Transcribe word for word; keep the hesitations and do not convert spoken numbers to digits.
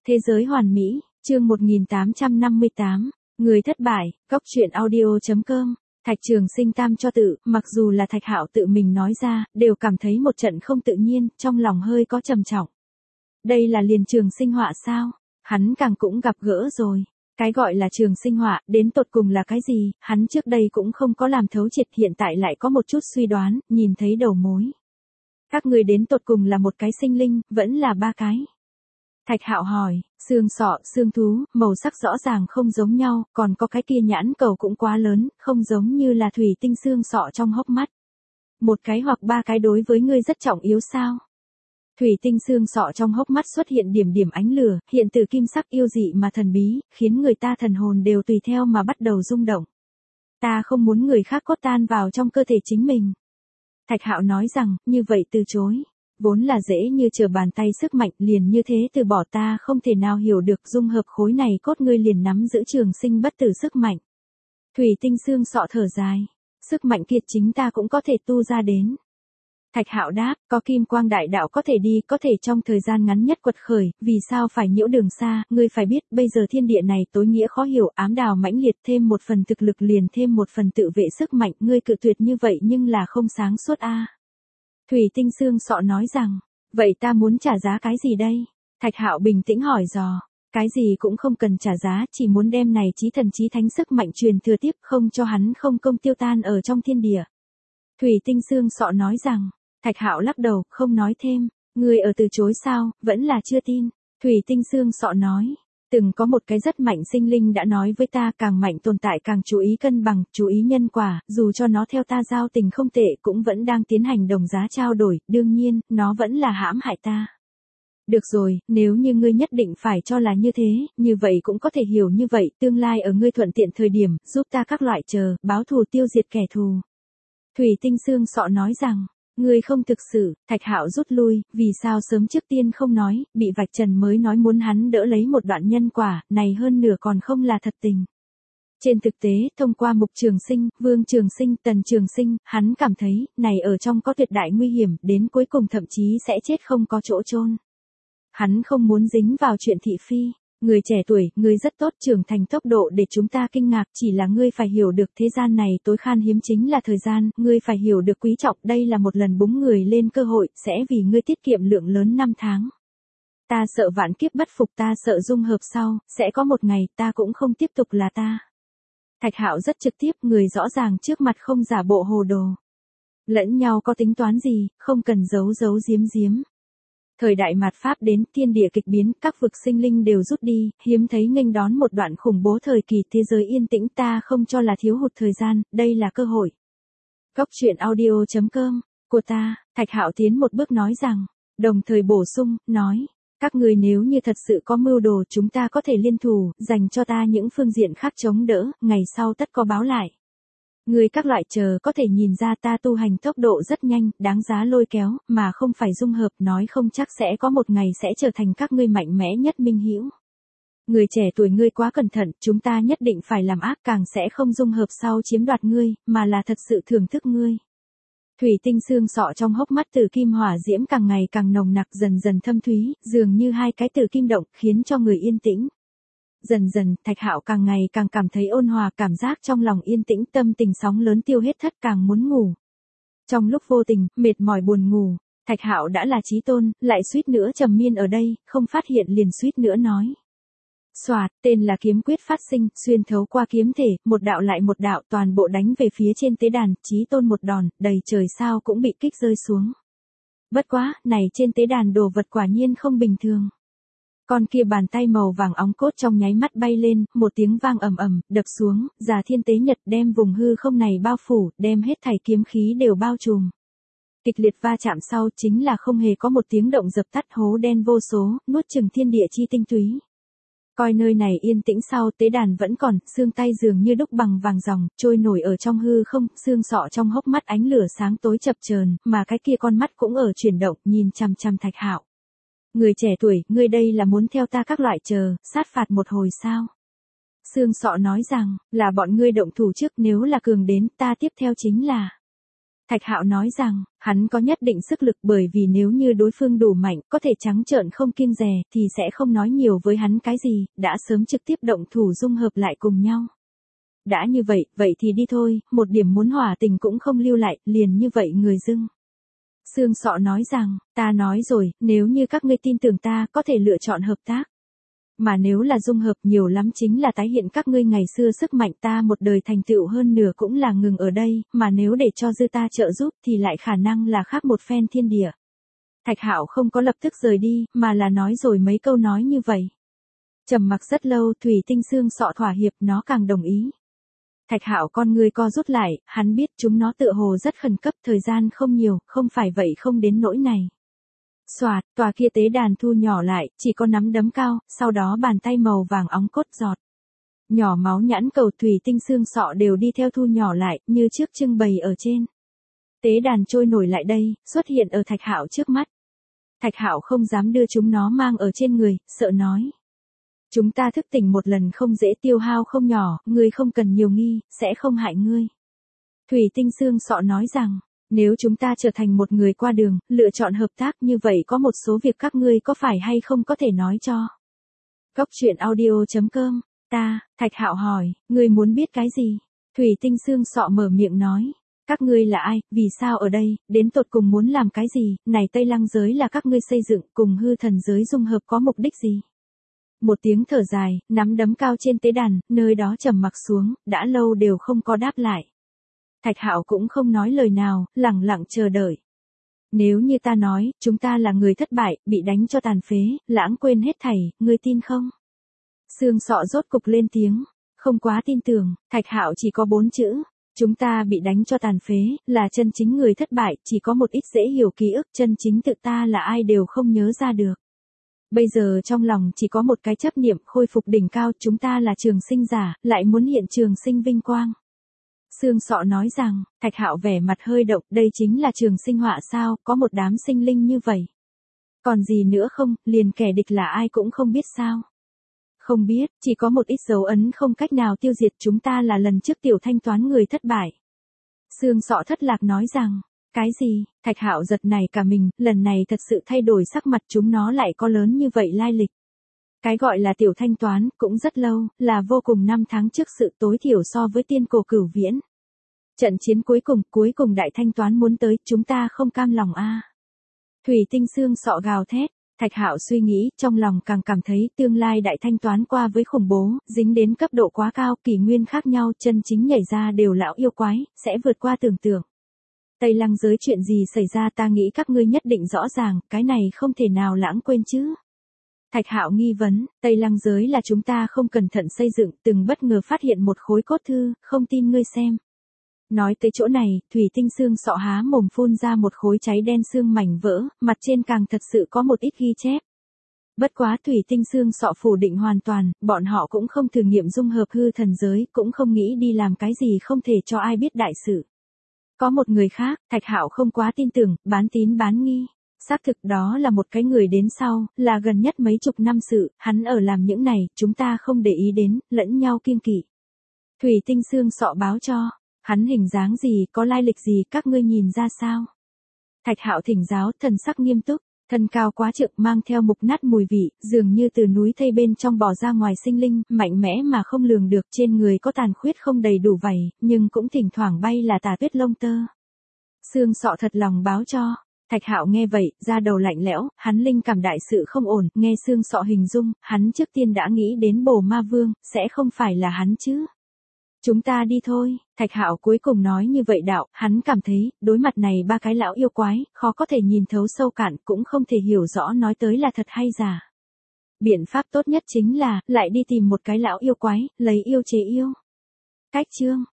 Thế giới hoàn mỹ, chương một nghìn tám trăm năm mươi tám, người thất bại, góc truyện audio chấm com. Thạch Trường Sinh tam cho tự, mặc dù là Thạch Hạo tự mình nói ra, đều cảm thấy một trận không tự nhiên, trong lòng hơi có trầm trọng. Đây là liền trường sinh họa sao? Hắn càng cũng gặp gỡ rồi. Cái gọi là trường sinh họa, đến tột cùng là cái gì, hắn trước đây cũng không có làm thấu triệt, hiện tại lại có một chút suy đoán, nhìn thấy đầu mối. Các người đến tột cùng là một cái sinh linh, vẫn là ba cái. Thạch Hạo hỏi, xương sọ, xương thú, màu sắc rõ ràng không giống nhau, còn có cái kia nhãn cầu cũng quá lớn, không giống như là thủy tinh xương sọ trong hốc mắt. Một cái hoặc ba cái đối với ngươi rất trọng yếu sao? Thủy tinh xương sọ trong hốc mắt xuất hiện điểm điểm ánh lửa, hiện từ kim sắc yêu dị mà thần bí, khiến người ta thần hồn đều tùy theo mà bắt đầu rung động. Ta không muốn người khác cốt tan vào trong cơ thể chính mình. Thạch Hạo nói rằng, như vậy từ chối. Vốn là dễ như trở bàn tay sức mạnh, liền như thế từ bỏ, ta không thể nào hiểu được dung hợp khối này cốt ngươi liền nắm giữ trường sinh bất tử sức mạnh. Thủy tinh xương sọ thở dài. Sức mạnh kiệt chính ta cũng có thể tu ra đến. Thạch Hạo đáp, có kim quang đại đạo có thể đi, có thể trong thời gian ngắn nhất quật khởi, vì sao phải nhiễu đường xa, ngươi phải biết, bây giờ thiên địa này tối nghĩa khó hiểu, ám đào mãnh liệt, thêm một phần thực lực liền thêm một phần tự vệ sức mạnh, ngươi cự tuyệt như vậy nhưng là không sáng suốt a. Thủy tinh xương sọ nói rằng, vậy ta muốn trả giá cái gì đây? Thạch Hạo bình tĩnh hỏi dò, cái gì cũng không cần trả giá, chỉ muốn đem này chí thần chí thánh sức mạnh truyền thừa tiếp, không cho hắn không công tiêu tan ở trong thiên địa. Thủy tinh xương sọ nói rằng, Thạch Hạo lắc đầu, không nói thêm, ngươi ở từ chối sao, vẫn là chưa tin. Thủy tinh xương sọ nói, từng có một cái rất mạnh sinh linh đã nói với ta, càng mạnh tồn tại càng chú ý cân bằng, chú ý nhân quả, dù cho nó theo ta giao tình không tệ cũng vẫn đang tiến hành đồng giá trao đổi, đương nhiên, nó vẫn là hãm hại ta. Được rồi, nếu như ngươi nhất định phải cho là như thế, như vậy cũng có thể hiểu như vậy, tương lai ở ngươi thuận tiện thời điểm, giúp ta các loại chờ, báo thù tiêu diệt kẻ thù. Thủy tinh xương sọ nói rằng, ngươi không thực sự. Thạch Hạo rút lui, vì sao sớm trước tiên không nói, bị vạch trần mới nói muốn hắn đỡ lấy một đoạn nhân quả, này hơn nửa còn không là thật tình. Trên thực tế, thông qua Mục Trường Sinh, Vương Trường Sinh, Tần Trường Sinh, hắn cảm thấy, này ở trong có tuyệt đại nguy hiểm, đến cuối cùng thậm chí sẽ chết không có chỗ chôn. Hắn không muốn dính vào chuyện thị phi. Người trẻ tuổi, ngươi rất tốt, trưởng thành tốc độ để chúng ta kinh ngạc, chỉ là ngươi phải hiểu được thế gian này tối khan hiếm chính là thời gian, ngươi phải hiểu được quý trọng, đây là một lần búng người lên cơ hội, sẽ vì ngươi tiết kiệm lượng lớn năm tháng. Ta sợ vạn kiếp bất phục, ta sợ dung hợp sau, sẽ có một ngày, ta cũng không tiếp tục là ta. Thạch Hạo rất trực tiếp, người rõ ràng trước mặt không giả bộ hồ đồ. Lẫn nhau có tính toán gì, không cần giấu giấu giếm giếm. Thời đại mạt Pháp đến, thiên địa kịch biến, các vực sinh linh đều rút đi, hiếm thấy nghênh đón một đoạn khủng bố thời kỳ thế giới yên tĩnh, ta không cho là thiếu hụt thời gian, đây là cơ hội. Góc truyện audio chấm com, của ta, Thạch Hạo tiến một bước nói rằng, đồng thời bổ sung, nói, các người nếu như thật sự có mưu đồ chúng ta có thể liên thủ, dành cho ta những phương diện khác chống đỡ, ngày sau tất có báo lại. Người các loại chờ có thể nhìn ra ta tu hành tốc độ rất nhanh, đáng giá lôi kéo, mà không phải dung hợp, nói không chắc sẽ có một ngày sẽ trở thành các ngươi mạnh mẽ nhất minh hữu. Người trẻ tuổi ngươi quá cẩn thận, chúng ta nhất định phải làm ác, càng sẽ không dung hợp sau chiếm đoạt ngươi, mà là thật sự thưởng thức ngươi. Thủy tinh xương sọ trong hốc mắt từ kim hỏa diễm càng ngày càng nồng nặc, dần dần thâm thúy, dường như hai cái từ kim động, khiến cho người yên tĩnh. Dần dần, Thạch Hạo càng ngày càng cảm thấy ôn hòa, cảm giác trong lòng yên tĩnh, tâm tình sóng lớn tiêu hết thất, càng muốn ngủ. Trong lúc vô tình, mệt mỏi buồn ngủ, Thạch Hạo đã là chí tôn, lại suýt nữa trầm miên ở đây, không phát hiện liền suýt nữa nói. Soạt, tên là kiếm quyết phát sinh, xuyên thấu qua kiếm thể, một đạo lại một đạo, toàn bộ đánh về phía trên tế đàn, chí tôn một đòn, đầy trời sao cũng bị kích rơi xuống. Bất quá, này trên tế đàn đồ vật quả nhiên không bình thường. Con kia bàn tay màu vàng óng cốt trong nháy mắt bay lên, một tiếng vang ầm ầm, đập xuống, Già Thiên Tế Nhật đem vùng hư không này bao phủ, đem hết thảy kiếm khí đều bao trùm. Kịch liệt va chạm sau chính là không hề có một tiếng động dập tắt, hố đen vô số, nuốt chửng thiên địa chi tinh túy. Coi nơi này yên tĩnh sau, tế đàn vẫn còn, xương tay dường như đúc bằng vàng ròng, trôi nổi ở trong hư không, xương sọ trong hốc mắt ánh lửa sáng tối chập chờn, mà cái kia con mắt cũng ở chuyển động, nhìn chằm chằm Thạch Hạo. Người trẻ tuổi, ngươi đây là muốn theo ta các loại chờ, sát phạt một hồi sao? Xương sọ nói rằng, là bọn ngươi động thủ trước, nếu là cường đến, ta tiếp theo chính là. Thạch Hạo nói rằng, hắn có nhất định sức lực bởi vì nếu như đối phương đủ mạnh, có thể trắng trợn không kiêng dè, thì sẽ không nói nhiều với hắn cái gì, đã sớm trực tiếp động thủ dung hợp lại cùng nhau. Đã như vậy, vậy thì đi thôi, một điểm muốn hòa tình cũng không lưu lại, liền như vậy người dưng. Xương Sọ nói rằng, ta nói rồi, nếu như các ngươi tin tưởng ta, có thể lựa chọn hợp tác. Mà nếu là dung hợp nhiều lắm chính là tái hiện các ngươi ngày xưa sức mạnh ta một đời thành tựu hơn nửa cũng là ngừng ở đây, mà nếu để cho dư ta trợ giúp thì lại khả năng là khác một phen thiên địa. Thạch Hạo không có lập tức rời đi, mà là nói rồi mấy câu nói như vậy. Trầm mặc rất lâu, Thủy Tinh Xương Sọ thỏa hiệp, nó càng đồng ý. Thạch Hạo con người co rút lại, hắn biết chúng nó tựa hồ rất khẩn cấp, thời gian không nhiều, không phải vậy không đến nỗi này. Xoạt, tòa kia tế đàn thu nhỏ lại, chỉ có nắm đấm cao, sau đó bàn tay màu vàng óng cốt giọt. Nhỏ máu nhãn cầu Thủy Tinh Xương Sọ đều đi theo thu nhỏ lại, như trước trưng bày ở trên. Tế đàn trôi nổi lại đây, xuất hiện ở Thạch Hạo trước mắt. Thạch Hạo không dám đưa chúng nó mang ở trên người, sợ nói. Chúng ta thức tỉnh một lần không dễ, tiêu hao không nhỏ, ngươi không cần nhiều nghi, sẽ không hại ngươi. Thủy Tinh Xương Sọ nói rằng, nếu chúng ta trở thành một người qua đường, lựa chọn hợp tác như vậy có một số việc các ngươi có phải hay không có thể nói cho. Góc truyện audio chấm com, ta, Thạch Hạo hỏi, ngươi muốn biết cái gì? Thủy Tinh Xương Sọ mở miệng nói, các ngươi là ai, vì sao ở đây, đến tột cùng muốn làm cái gì, này Tây Lăng giới là các ngươi xây dựng cùng hư thần giới dung hợp có mục đích gì? Một tiếng thở dài, nắm đấm cao trên tế đàn, nơi đó trầm mặc xuống, đã lâu đều không có đáp lại. Thạch Hạo cũng không nói lời nào, lẳng lặng chờ đợi. Nếu như ta nói, chúng ta là người thất bại, bị đánh cho tàn phế, lãng quên hết thảy, ngươi tin không? Xương Sọ rốt cục lên tiếng, không quá tin tưởng, Thạch Hạo chỉ có bốn chữ. Chúng ta bị đánh cho tàn phế, là chân chính người thất bại, chỉ có một ít dễ hiểu ký ức, chân chính tự ta là ai đều không nhớ ra được. Bây giờ trong lòng chỉ có một cái chấp niệm khôi phục đỉnh cao, chúng ta là trường sinh giả, lại muốn hiện trường sinh vinh quang. Xương Sọ nói rằng, Thạch Hạo vẻ mặt hơi động, đây chính là trường sinh họa sao, có một đám sinh linh như vậy. Còn gì nữa không, liền kẻ địch là ai cũng không biết sao. Không biết, chỉ có một ít dấu ấn không cách nào tiêu diệt, chúng ta là lần trước tiểu thanh toán người thất bại. Xương Sọ thất lạc nói rằng, cái gì, Thạch Hạo giật này cả mình, lần này thật sự thay đổi sắc mặt, chúng nó lại có lớn như vậy lai lịch. Cái gọi là tiểu thanh toán, cũng rất lâu, là vô cùng năm tháng trước sự tối thiểu so với tiên cổ cửu viễn. Trận chiến cuối cùng, cuối cùng đại thanh toán muốn tới, chúng ta không cam lòng a. Thủy Tinh Xương Sọ gào thét, Thạch Hạo suy nghĩ, trong lòng càng cảm thấy tương lai đại thanh toán qua với khủng bố, dính đến cấp độ quá cao, kỷ nguyên khác nhau, chân chính nhảy ra đều lão yêu quái, sẽ vượt qua tưởng tượng. Tây Lăng giới chuyện gì xảy ra ta nghĩ các ngươi nhất định rõ ràng, cái này không thể nào lãng quên chứ. Thạch Hạo nghi vấn, Tây Lăng giới là chúng ta không cẩn thận xây dựng, từng bất ngờ phát hiện một khối cốt thư, không tin ngươi xem. Nói tới chỗ này, Thủy Tinh Xương Sọ há mồm phun ra một khối cháy đen xương mảnh vỡ, mặt trên càng thật sự có một ít ghi chép. Bất quá Thủy Tinh Xương Sọ phủ định hoàn toàn, bọn họ cũng không thử nghiệm dung hợp hư thần giới, cũng không nghĩ đi làm cái gì không thể cho ai biết đại sự. Có một người khác, Thạch Hạo không quá tin tưởng, bán tín bán nghi. Xác thực đó là một cái người đến sau, là gần nhất mấy chục năm sự, hắn ở làm những này, chúng ta không để ý đến, lẫn nhau kiêng kỵ. Thủy Tinh Xương Sọ báo cho, hắn hình dáng gì, có lai lịch gì, các ngươi nhìn ra sao? Thạch Hạo thỉnh giáo, thần sắc nghiêm túc, thân cao quá trượng, mang theo mục nát mùi vị, dường như từ núi thây bên trong bò ra ngoài sinh linh, mạnh mẽ mà không lường được, trên người có tàn khuyết không đầy đủ vảy, nhưng cũng thỉnh thoảng bay là tà tuyết lông tơ. Xương Sọ thật lòng báo cho. Thạch Hạo nghe vậy, da đầu lạnh lẽo, hắn linh cảm đại sự không ổn, nghe Xương Sọ hình dung, hắn trước tiên đã nghĩ đến Bồ Ma Vương, sẽ không phải là hắn chứ. Chúng ta đi thôi, Thạch Hạo cuối cùng nói như vậy đạo, hắn cảm thấy, đối mặt này ba cái lão yêu quái, khó có thể nhìn thấu sâu cạn, cũng không thể hiểu rõ nói tới là thật hay giả. Biện pháp tốt nhất chính là, lại đi tìm một cái lão yêu quái, lấy yêu chế yêu. Cách chương